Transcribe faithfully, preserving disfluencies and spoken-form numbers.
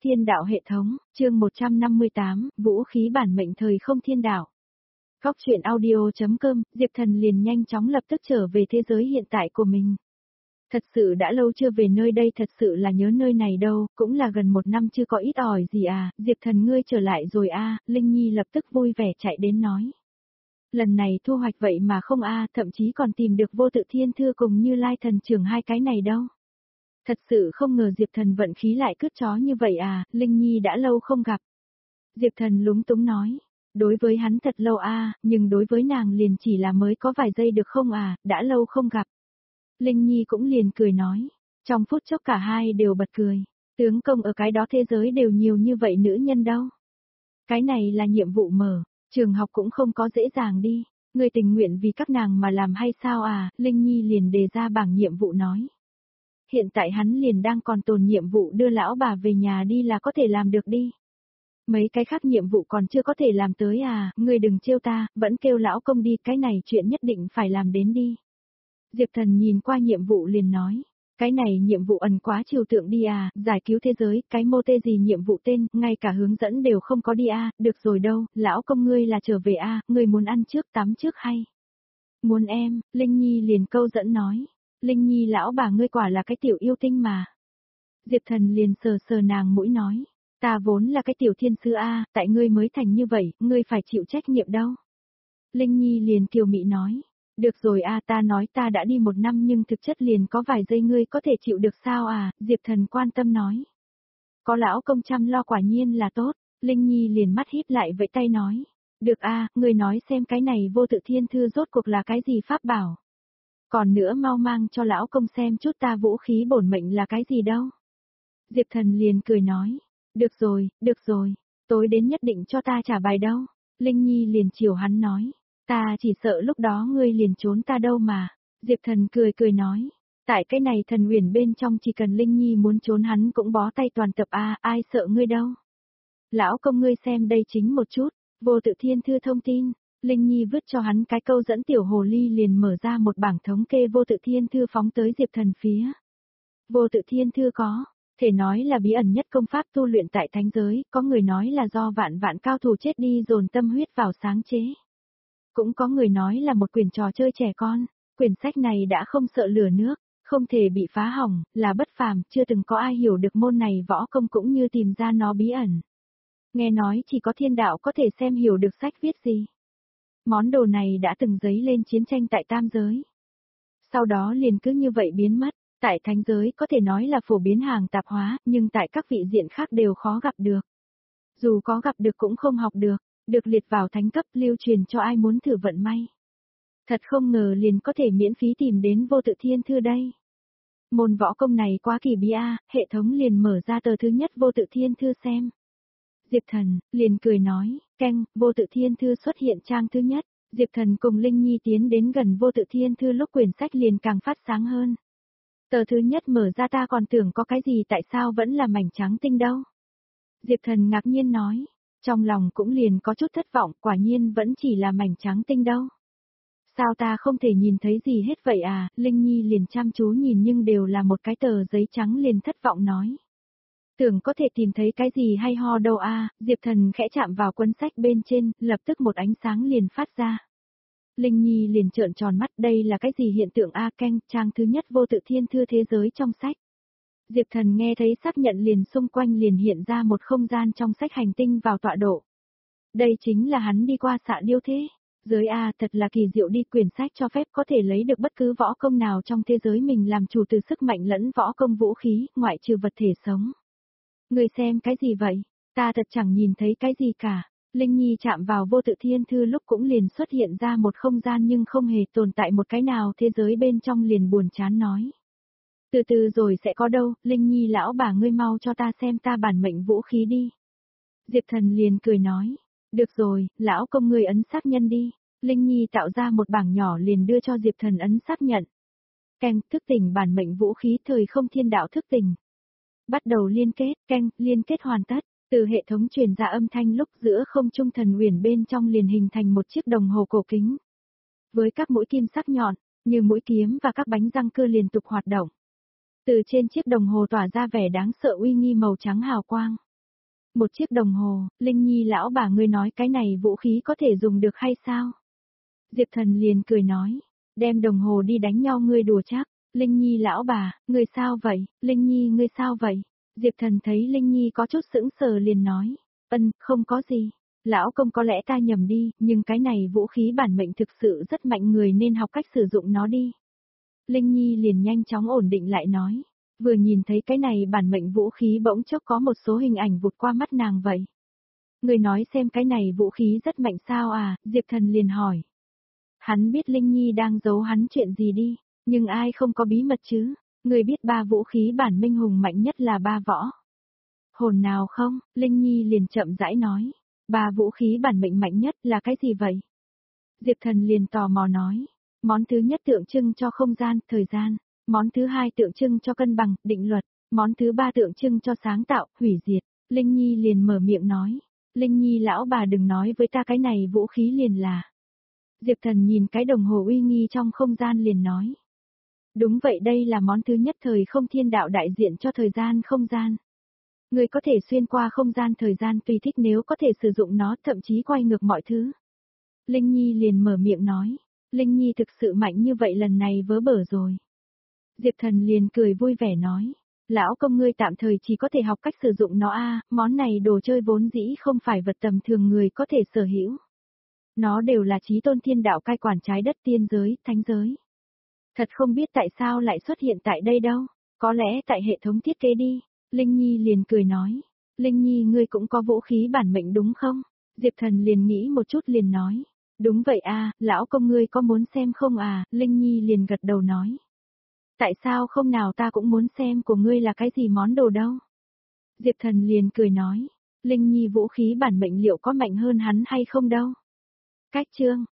Thiên đạo hệ thống, chương một trăm năm mươi tám, vũ khí bản mệnh thời không thiên đạo. Góc truyện audio.com, Diệp Thần liền nhanh chóng lập tức trở về thế giới hiện tại của mình. Thật sự đã lâu chưa về nơi đây, thật sự là nhớ nơi này đâu, cũng là gần một năm chưa có ít ỏi gì à, Diệp Thần ngươi trở lại rồi a, Linh Nhi lập tức vui vẻ chạy đến nói. Lần này thu hoạch vậy mà không a, thậm chí còn tìm được Vô Tự Thiên Thư cùng Như Lai Thần Trưởng hai cái này đâu. Thật sự không ngờ Diệp Thần vận khí lại cứt chó như vậy à, Linh Nhi đã lâu không gặp. Diệp Thần lúng túng nói, đối với hắn thật lâu a, nhưng đối với nàng liền chỉ là mới có vài giây được không à, đã lâu không gặp. Linh Nhi cũng liền cười nói, trong phút chốc cả hai đều bật cười, tướng công ở cái đó thế giới đều nhiều như vậy nữ nhân đâu. Cái này là nhiệm vụ mở, trường học cũng không có dễ dàng đi, người tình nguyện vì các nàng mà làm hay sao à, Linh Nhi liền đề ra bảng nhiệm vụ nói. Hiện tại hắn liền đang còn tồn nhiệm vụ đưa lão bà về nhà đi là có thể làm được đi. Mấy cái khác nhiệm vụ còn chưa có thể làm tới à, ngươi đừng trêu ta, vẫn kêu lão công đi, cái này chuyện nhất định phải làm đến đi. Diệp Thần nhìn qua nhiệm vụ liền nói, cái này nhiệm vụ ẩn quá trừu tượng đi à, giải cứu thế giới, cái mô tê gì nhiệm vụ tên, ngay cả hướng dẫn đều không có đi à, được rồi đâu, lão công ngươi là trở về à, ngươi muốn ăn trước tắm trước hay? Muốn em, Linh Nhi liền câu dẫn nói. Linh Nhi lão bà ngươi quả là cái tiểu yêu tinh mà. Diệp Thần liền sờ sờ nàng mũi nói, ta vốn là cái tiểu thiên sư a, tại ngươi mới thành như vậy, ngươi phải chịu trách nhiệm đâu. Linh Nhi liền kiều mị nói, được rồi a, ta nói ta đã đi một năm nhưng thực chất liền có vài giây, ngươi có thể chịu được sao à, Diệp Thần quan tâm nói. Có lão công chăm lo quả nhiên là tốt, Linh Nhi liền mắt híp lại vẫy tay nói, được a, ngươi nói xem cái này Vô Tự Thiên Thư rốt cuộc là cái gì pháp bảo. Còn nữa mau mang cho lão công xem chút ta vũ khí bổn mệnh là cái gì đâu. Diệp Thần liền cười nói, được rồi, được rồi, tối đến nhất định cho ta trả bài đâu. Linh Nhi liền chiều hắn nói, ta chỉ sợ lúc đó ngươi liền trốn ta đâu mà. Diệp Thần cười cười nói, tại cái này thần uyển bên trong chỉ cần Linh Nhi muốn trốn hắn cũng bó tay toàn tập a, ai sợ ngươi đâu. Lão công ngươi xem đây chính một chút, Vô Tự Thiên Thư thông tin. Linh Nhi vứt cho hắn cái câu dẫn, tiểu hồ ly liền mở ra một bảng thống kê Vô Tự Thiên Thư phóng tới Diệp Thần phía. Vô Tự Thiên Thư có, thể nói là bí ẩn nhất công pháp tu luyện tại thánh giới, có người nói là do vạn vạn cao thủ chết đi dồn tâm huyết vào sáng chế. Cũng có người nói là một quyển trò chơi trẻ con, quyển sách này đã không sợ lửa nước, không thể bị phá hỏng, là bất phàm, chưa từng có ai hiểu được môn này võ công cũng như tìm ra nó bí ẩn. Nghe nói chỉ có thiên đạo có thể xem hiểu được sách viết gì. Món đồ này đã từng dấy lên chiến tranh tại tam giới. Sau đó liền cứ như vậy biến mất, tại thánh giới có thể nói là phổ biến hàng tạp hóa, nhưng tại các vị diện khác đều khó gặp được. Dù có gặp được cũng không học được, được liệt vào thánh cấp lưu truyền cho ai muốn thử vận may. Thật không ngờ liền có thể miễn phí tìm đến Vô Tự Thiên Thư đây. Môn võ công này quá kỳ bí a, hệ thống liền mở ra tờ thứ nhất Vô Tự Thiên Thư xem. Diệp Thần, liền cười nói, canh, Vô Tự Thiên Thư xuất hiện trang thứ nhất, Diệp Thần cùng Linh Nhi tiến đến gần Vô Tự Thiên Thư lúc quyển sách liền càng phát sáng hơn. Tờ thứ nhất mở ra ta còn tưởng có cái gì, tại sao vẫn là mảnh trắng tinh đâu. Diệp Thần ngạc nhiên nói, trong lòng cũng liền có chút thất vọng, quả nhiên vẫn chỉ là mảnh trắng tinh đâu. Sao ta không thể nhìn thấy gì hết vậy à, Linh Nhi liền chăm chú nhìn nhưng đều là một cái tờ giấy trắng, liền thất vọng nói. Tưởng có thể tìm thấy cái gì hay ho đâu a, Diệp Thần khẽ chạm vào cuốn sách bên trên, lập tức một ánh sáng liền phát ra. Linh Nhi liền trợn tròn mắt, đây là cái gì hiện tượng a, canh, trang thứ nhất Vô Tự Thiên Thư thế giới trong sách. Diệp Thần nghe thấy xác nhận liền xung quanh liền hiện ra một không gian trong sách hành tinh vào tọa độ. Đây chính là hắn đi qua xạ điêu thế. Giới a, thật là kỳ diệu đi, quyển sách cho phép có thể lấy được bất cứ võ công nào trong thế giới mình làm chủ từ sức mạnh lẫn võ công vũ khí, ngoại trừ vật thể sống. Người xem cái gì vậy? Ta thật chẳng nhìn thấy cái gì cả. Linh Nhi chạm vào Vô Tự Thiên Thư lúc cũng liền xuất hiện ra một không gian nhưng không hề tồn tại một cái nào thế giới bên trong, liền buồn chán nói. Từ từ rồi sẽ có đâu, Linh Nhi lão bà ngươi mau cho ta xem ta bản mệnh vũ khí đi. Diệp Thần liền cười nói. Được rồi, lão công ngươi ấn xác nhân đi. Linh Nhi tạo ra một bảng nhỏ liền đưa cho Diệp Thần ấn xác nhận. Canh, thức tỉnh bản mệnh vũ khí thời không thiên đạo thức tỉnh. Bắt đầu liên kết, canh, liên kết hoàn tất. Từ hệ thống truyền ra âm thanh lúc giữa không trung thần uyển bên trong liền hình thành một chiếc đồng hồ cổ kính. Với các mũi kim sắc nhọn, như mũi kiếm và các bánh răng cưa liên tục hoạt động. Từ trên chiếc đồng hồ tỏa ra vẻ đáng sợ uy nghi màu trắng hào quang. Một chiếc đồng hồ, Linh Nhi lão bà ngươi nói cái này vũ khí có thể dùng được hay sao? Diệp Thần liền cười nói, đem đồng hồ đi đánh nhau ngươi đùa chắc. Linh Nhi lão bà, ngươi sao vậy, Linh Nhi ngươi sao vậy? Diệp Thần thấy Linh Nhi có chút sững sờ liền nói, ân, không có gì. Lão công có lẽ ta nhầm đi, nhưng cái này vũ khí bản mệnh thực sự rất mạnh, người nên học cách sử dụng nó đi. Linh Nhi liền nhanh chóng ổn định lại nói, vừa nhìn thấy cái này bản mệnh vũ khí bỗng chốc có một số hình ảnh vụt qua mắt nàng vậy. Người nói xem cái này vũ khí rất mạnh sao à, Diệp Thần liền hỏi. Hắn biết Linh Nhi đang giấu hắn chuyện gì đi, nhưng ai không có bí mật chứ, người biết ba vũ khí bản minh hùng mạnh nhất là ba võ. Hồn nào không, Linh Nhi liền chậm rãi nói, ba vũ khí bản mệnh mạnh nhất là cái gì vậy? Diệp Thần liền tò mò nói, món thứ nhất tượng trưng cho không gian, thời gian, món thứ hai tượng trưng cho cân bằng, định luật, món thứ ba tượng trưng cho sáng tạo, hủy diệt. Linh Nhi liền mở miệng nói, Linh Nhi lão bà đừng nói với ta cái này vũ khí liền là. Diệp Thần nhìn cái đồng hồ uy nghi trong không gian liền nói. Đúng vậy, đây là món thứ nhất thời không thiên đạo đại diện cho thời gian không gian. Người có thể xuyên qua không gian thời gian tùy thích, nếu có thể sử dụng nó, thậm chí quay ngược mọi thứ. Linh Nhi liền mở miệng nói, Linh Nhi thực sự mạnh như vậy, lần này vớ bở rồi. Diệp Thần liền cười vui vẻ nói, lão công ngươi tạm thời chỉ có thể học cách sử dụng nó a, món này đồ chơi vốn dĩ không phải vật tầm thường người có thể sở hữu. Nó đều là chí tôn thiên đạo cai quản trái đất, tiên giới, thánh giới. Thật không biết tại sao lại xuất hiện tại đây đâu, có lẽ tại hệ thống thiết kế đi. Linh Nhi liền cười nói, Linh Nhi ngươi cũng có vũ khí bản mệnh đúng không? Diệp Thần liền nghĩ một chút liền nói, đúng vậy a, lão công ngươi có muốn xem không à? Linh Nhi liền gật đầu nói, tại sao không, nào ta cũng muốn xem của ngươi là cái gì món đồ đâu. Diệp Thần liền cười nói, Linh Nhi vũ khí bản mệnh liệu có mạnh hơn hắn hay không đâu. Cách chương